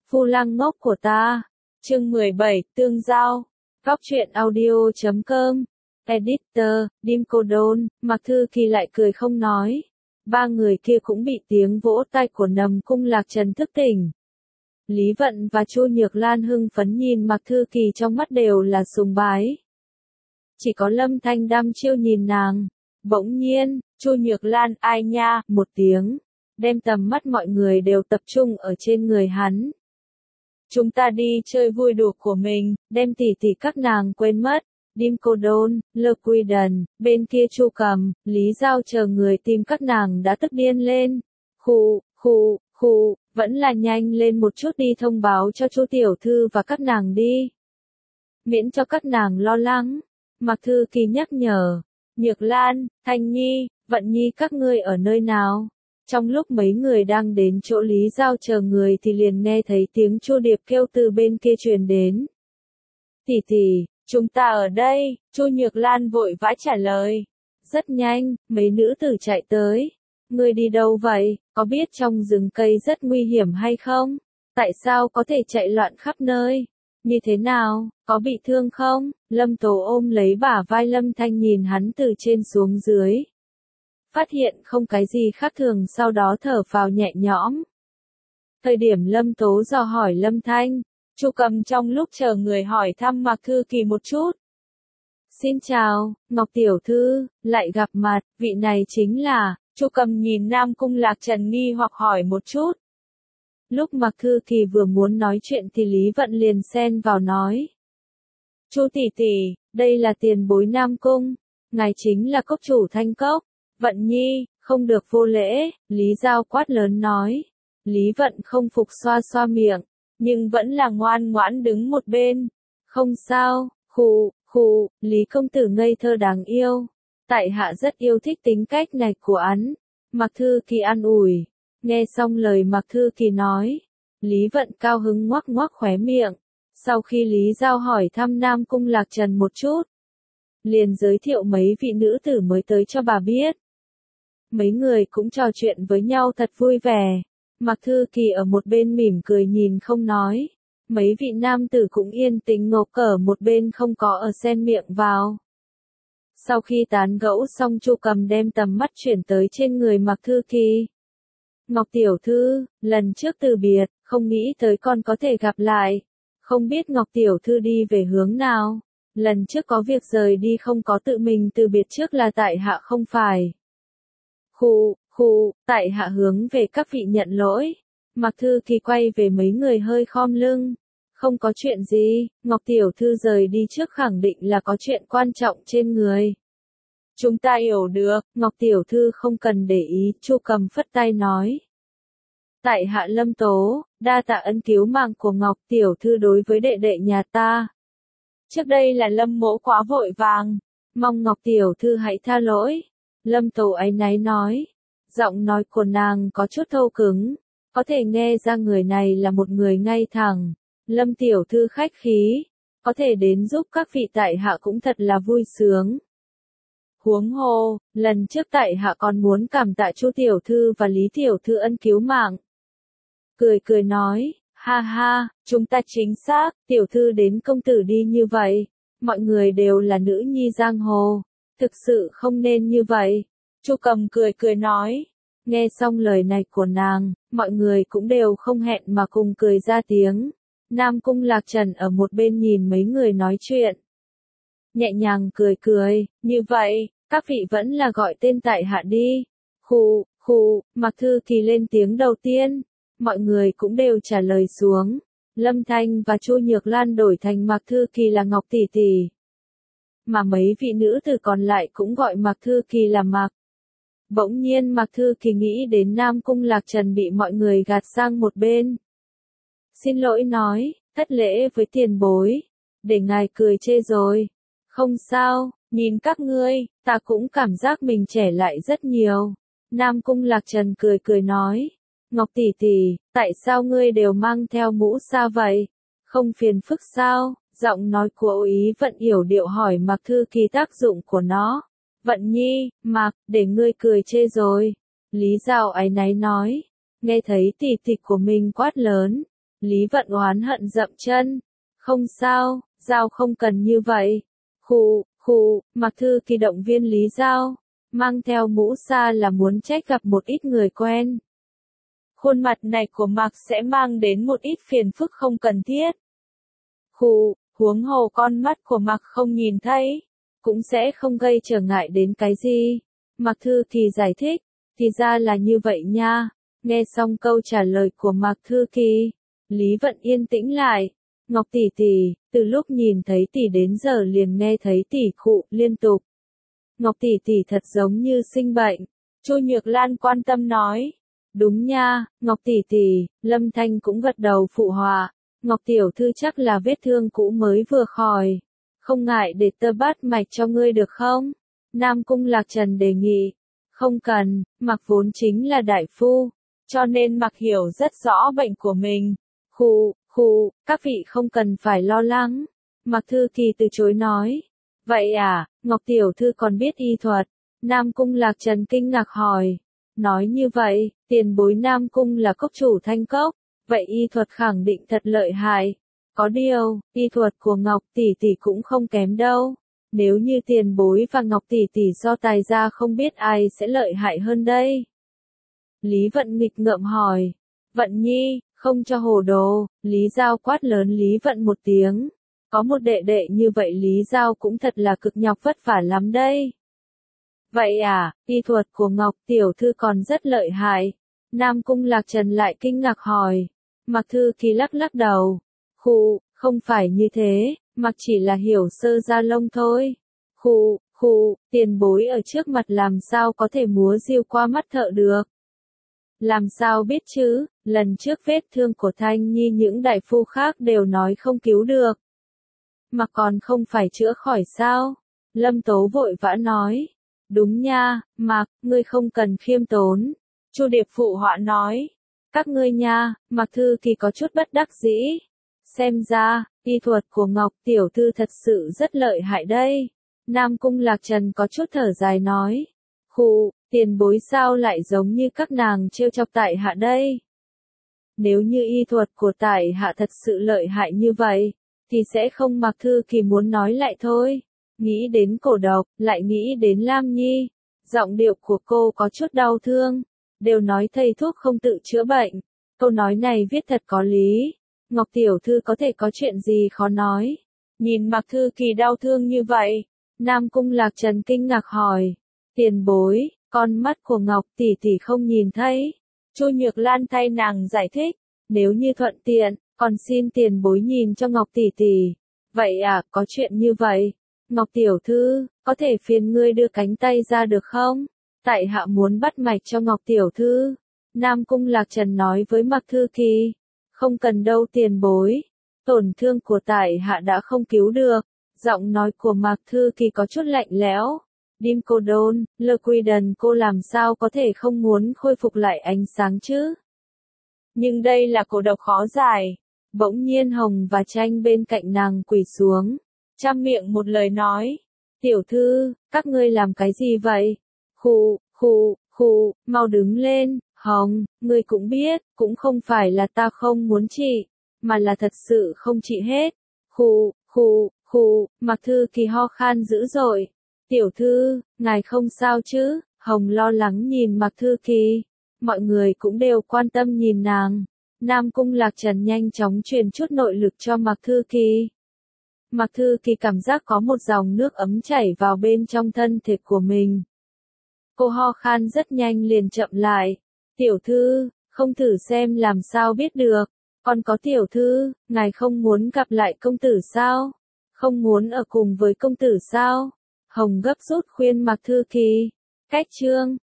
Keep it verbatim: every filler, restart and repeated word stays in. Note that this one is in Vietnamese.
Phu lang ngốc của ta. Chương mười bảy, tương giao. Góc truyện audio chấm com. Editor, Dim Cô Đôn, Mạc Thư Kỳ lại cười không nói. Ba người kia cũng bị tiếng vỗ tay của Nầm Cung Lạc Trần thức tỉnh. Lý Vận và Chu Nhược Lan hưng phấn nhìn Mạc Thư Kỳ, trong mắt đều là sùng bái. Chỉ có Lâm Thanh đăm chiêu nhìn nàng. Bỗng nhiên, Chu Nhược Lan ai nha, một tiếng, đem tầm mắt mọi người đều tập trung ở trên người hắn. Chúng ta đi chơi vui đùa của mình, đem tỉ tỉ các nàng quên mất. Dim Cô Đôn, Lơ Quy Đần, bên kia Chu Cầm, Lý Giao chờ người tìm các nàng đã tức điên lên. Khụ, khụ, khụ, vẫn là nhanh lên một chút đi thông báo cho Chu tiểu thư và các nàng đi. Miễn cho các nàng lo lắng. Mạc Thư Kỳ nhắc nhở. Nhược Lan, Thanh Nhi, Vận Nhi các ngươi ở nơi nào? Trong lúc mấy người đang đến chỗ Lý Giao chờ người thì liền nghe thấy tiếng Chu Điệp kêu từ bên kia truyền đến. Tỷ tỷ, chúng ta ở đây, Chu Nhược Lan vội vã trả lời. Rất nhanh, mấy nữ tử chạy tới. Ngươi đi đâu vậy, có biết trong rừng cây rất nguy hiểm hay không? Tại sao có thể chạy loạn khắp nơi? Như thế nào, có bị thương không? Lâm Tố ôm lấy bả vai Lâm Thanh nhìn hắn từ trên xuống dưới. Phát hiện không cái gì khác thường, sau đó thở phào nhẹ nhõm. Thời điểm Lâm Tố dò hỏi Lâm Thanh, Chu Cầm trong lúc chờ người hỏi thăm Mạc Thư Kỳ một chút. Xin chào, Ngọc Tiểu Thư, lại gặp mặt, vị này chính là, Chu Cầm nhìn Nam Cung Lạc Trần nghi hoặc hỏi một chút. Lúc Mạc Thư Kỳ vừa muốn nói chuyện thì Lý Vận liền xen vào nói. Chu tỷ tỷ, đây là tiền bối Nam Cung, ngài chính là cốc chủ Thanh Cốc. Vận Nhi, không được vô lễ, Lý Giao quát lớn nói. Lý Vận không phục xoa xoa miệng, nhưng vẫn là ngoan ngoãn đứng một bên. Không sao, khụ, khụ, Lý công tử ngây thơ đáng yêu. Tại hạ rất yêu thích tính cách này của hắn. Mạc Thư Kỳ an ủi. Nghe xong lời Mạc Thư Kỳ nói, Lý Vận cao hứng ngoắc ngoắc khóe miệng. Sau khi Lý Giao hỏi thăm Nam Cung Lạc Trần một chút, liền giới thiệu mấy vị nữ tử mới tới cho bà biết. Mấy người cũng trò chuyện với nhau thật vui vẻ. Mạc Thư Kỳ ở một bên mỉm cười nhìn không nói. Mấy vị nam tử cũng yên tĩnh ngồi ở một bên không có ở xen miệng vào. Sau khi tán gẫu xong, Chu Cầm đem tầm mắt chuyển tới trên người Mạc Thư Kỳ. Ngọc Tiểu Thư, lần trước từ biệt, không nghĩ tới con có thể gặp lại. Không biết Ngọc Tiểu Thư đi về hướng nào? Lần trước có việc rời đi không có tự mình từ biệt trước là tại hạ không phải. Khụ, khụ, tại hạ hướng về các vị nhận lỗi. Mạc Thư Kỳ quay về mấy người hơi khom lưng. Không có chuyện gì, Ngọc Tiểu Thư rời đi trước khẳng định là có chuyện quan trọng trên người. Chúng ta hiểu được, Ngọc Tiểu Thư không cần để ý, Chu Cầm phất tay nói. Tại hạ Lâm Tố, đa tạ ân cứu mạng của Ngọc Tiểu Thư đối với đệ đệ nhà ta. Trước đây là Lâm mỗ quá vội vàng, mong Ngọc Tiểu Thư hãy tha lỗi. Lâm Tố áy náy nói, giọng nói của nàng có chút thô cứng, có thể nghe ra người này là một người ngay thẳng. Lâm Tiểu Thư khách khí, có thể đến giúp các vị tại hạ cũng thật là vui sướng. Huống hồ, lần trước tại hạ còn muốn cảm tạ Chu Tiểu Thư và Lý Tiểu Thư ân cứu mạng. Cười cười nói, ha ha, chúng ta chính xác, Tiểu Thư đến công tử đi như vậy. Mọi người đều là nữ nhi giang hồ, thực sự không nên như vậy. Chu Cầm cười cười nói. Nghe xong lời này của nàng, mọi người cũng đều không hẹn mà cùng cười ra tiếng. Nam Cung Lạc Trần ở một bên nhìn mấy người nói chuyện, nhẹ nhàng cười cười, như vậy, các vị vẫn là gọi tên tại hạ đi. Khụ, khụ, Mạc Thư Kỳ lên tiếng đầu tiên, mọi người cũng đều trả lời xuống. Lâm Thanh và Chu Nhược Lan đổi thành Mạc Thư Kỳ là Ngọc tỷ tỷ, mà mấy vị nữ tử còn lại cũng gọi Mạc Thư Kỳ là Mạc. Bỗng nhiên Mạc Thư Kỳ nghĩ đến Nam Cung Lạc Trần bị mọi người gạt sang một bên. Xin lỗi nói, thất lễ với tiền bối, để ngài cười chê rồi. Không sao, nhìn các ngươi, ta cũng cảm giác mình trẻ lại rất nhiều. Nam Cung Lạc Trần cười cười nói, Ngọc tỷ tỷ, tại sao ngươi đều mang theo mũ sa vậy? Không phiền phức sao? Giọng nói của Ý Vận yểu điệu hỏi Mạc Thư Kỳ tác dụng của nó. Vận Nhi, Mạc, để ngươi cười chê rồi. Lý Giao áy náy nói, nghe thấy tỷ tỷ của mình quát lớn. Lý Vận oán hận dậm chân. Không sao, Giao không cần như vậy. Khụ, khụ, Mạc Thư Kỳ động viên Lý Giao. Mang theo mũ xa là muốn trách gặp một ít người quen. Khuôn mặt này của Mạc sẽ mang đến một ít phiền phức không cần thiết. Khụ, huống hồ con mắt của Mạc không nhìn thấy, cũng sẽ không gây trở ngại đến cái gì. Mạc Thư Kỳ giải thích, thì ra là như vậy nha. Nghe xong câu trả lời của Mạc Thư Kỳ, Lý Vận yên tĩnh lại. Ngọc tỷ tỷ, từ lúc nhìn thấy tỷ đến giờ liền nghe thấy tỷ khụ liên tục. Ngọc tỷ tỷ thật giống như sinh bệnh. Chu Nhược Lan quan tâm nói. Đúng nha, Ngọc tỷ tỷ, Lâm Thanh cũng gật đầu phụ họa. Ngọc tiểu thư chắc là vết thương cũ mới vừa khỏi. Không ngại để tơ bắt mạch cho ngươi được không? Nam Cung Lạc Trần đề nghị. Không cần, Mạc vốn chính là đại phu, cho nên Mạc hiểu rất rõ bệnh của mình. Khụ, khụ, các vị không cần phải lo lắng. Mạc Thư Kỳ từ chối nói. Vậy à, Ngọc tiểu thư còn biết y thuật? Nam Cung Lạc Trần kinh ngạc hỏi. Nói như vậy, tiền bối Nam Cung là cốc chủ Thanh Cốc, vậy y thuật khẳng định thật lợi hại. Có điều, y thuật của Ngọc tỷ tỷ cũng không kém đâu. Nếu như tiền bối và Ngọc tỷ tỷ so tài ra không biết ai sẽ lợi hại hơn đây. Lý Vận nghịch ngợm hỏi. Vận nhi, không cho hồ đồ, Lý Giao quát lớn Lý Vận một tiếng. Có một đệ đệ như vậy Lý Giao cũng thật là cực nhọc vất vả lắm đây. Vậy à, y thuật của Ngọc tiểu thư còn rất lợi hại. Nam Cung Lạc Trần lại kinh ngạc hỏi. Mạc Thư Kỳ lắc lắc đầu. Khụ, không phải như thế, Mạc chỉ là hiểu sơ da lông thôi. Khụ, khụ, tiền bối ở trước mặt làm sao có thể múa diêu qua mắt thợ được. Làm sao biết chứ, lần trước vết thương của Thanh Nhi những đại phu khác đều nói không cứu được. Mà còn không phải chữa khỏi sao? Lâm Tố vội vã nói. Đúng nha, Mạc, ngươi không cần khiêm tốn. Chu Điệp phụ họa nói. Các ngươi nha, Mạc Thư Kỳ có chút bất đắc dĩ. Xem ra, y thuật của Ngọc tiểu thư thật sự rất lợi hại đây. Nam Cung Lạc Trần có chút thở dài nói. Khụ, tiền bối sao lại giống như các nàng trêu chọc tại hạ đây? Nếu như y thuật của tại hạ thật sự lợi hại như vậy, thì sẽ không Mạc Thư Kỳ muốn nói lại thôi. Nghĩ đến cổ độc, lại nghĩ đến Lam Nhi. Giọng điệu của cô có chút đau thương. Đều nói thầy thuốc không tự chữa bệnh. Câu nói này viết thật có lý. Ngọc tiểu thư có thể có chuyện gì khó nói. Nhìn Mạc Thư Kỳ đau thương như vậy, Nam Cung Lạc Trần kinh ngạc hỏi. Tiền bối, con mắt của Ngọc tỷ tỷ không nhìn thấy. Chu Nhược Lan thay nàng giải thích. Nếu như thuận tiện, còn xin tiền bối nhìn cho Ngọc tỷ tỷ. Vậy à, có chuyện như vậy. Ngọc tiểu thư, có thể phiền ngươi đưa cánh tay ra được không? Tại hạ muốn bắt mạch cho Ngọc tiểu thư. Nam Cung Lạc Trần nói với Mạc Thư Kỳ. Không cần đâu tiền bối. Tổn thương của tại hạ đã không cứu được. Giọng nói của Mạc Thư Kỳ có chút lạnh lẽo. Dimcodon, Liquidon cô làm sao có thể không muốn khôi phục lại ánh sáng chứ? Nhưng đây là cổ độc khó giải. Bỗng nhiên Hồng và Tranh bên cạnh nàng quỳ xuống. Trăm miệng một lời nói. Tiểu thư, các ngươi làm cái gì vậy? Khụ, khụ, khụ, mau đứng lên. Hồng, ngươi cũng biết, cũng không phải là ta không muốn trị, mà là thật sự không trị hết. Khụ, khụ, khụ, Mạc Thư Kỳ ho khan dữ dội. Tiểu thư, ngài không sao chứ? Hồng lo lắng nhìn Mạc Thư Kỳ. Mọi người cũng đều quan tâm nhìn nàng. Nam Cung Lạc Trần nhanh chóng truyền chút nội lực cho Mạc Thư Kỳ. Mạc Thư Kỳ cảm giác có một dòng nước ấm chảy vào bên trong thân thể của mình. Cô ho khan rất nhanh liền chậm lại. Tiểu thư, không thử xem làm sao biết được. Còn có tiểu thư, ngài không muốn gặp lại công tử sao? Không muốn ở cùng với công tử sao? Hồng gấp rút khuyên Mạc Thư Kỳ. Cách chương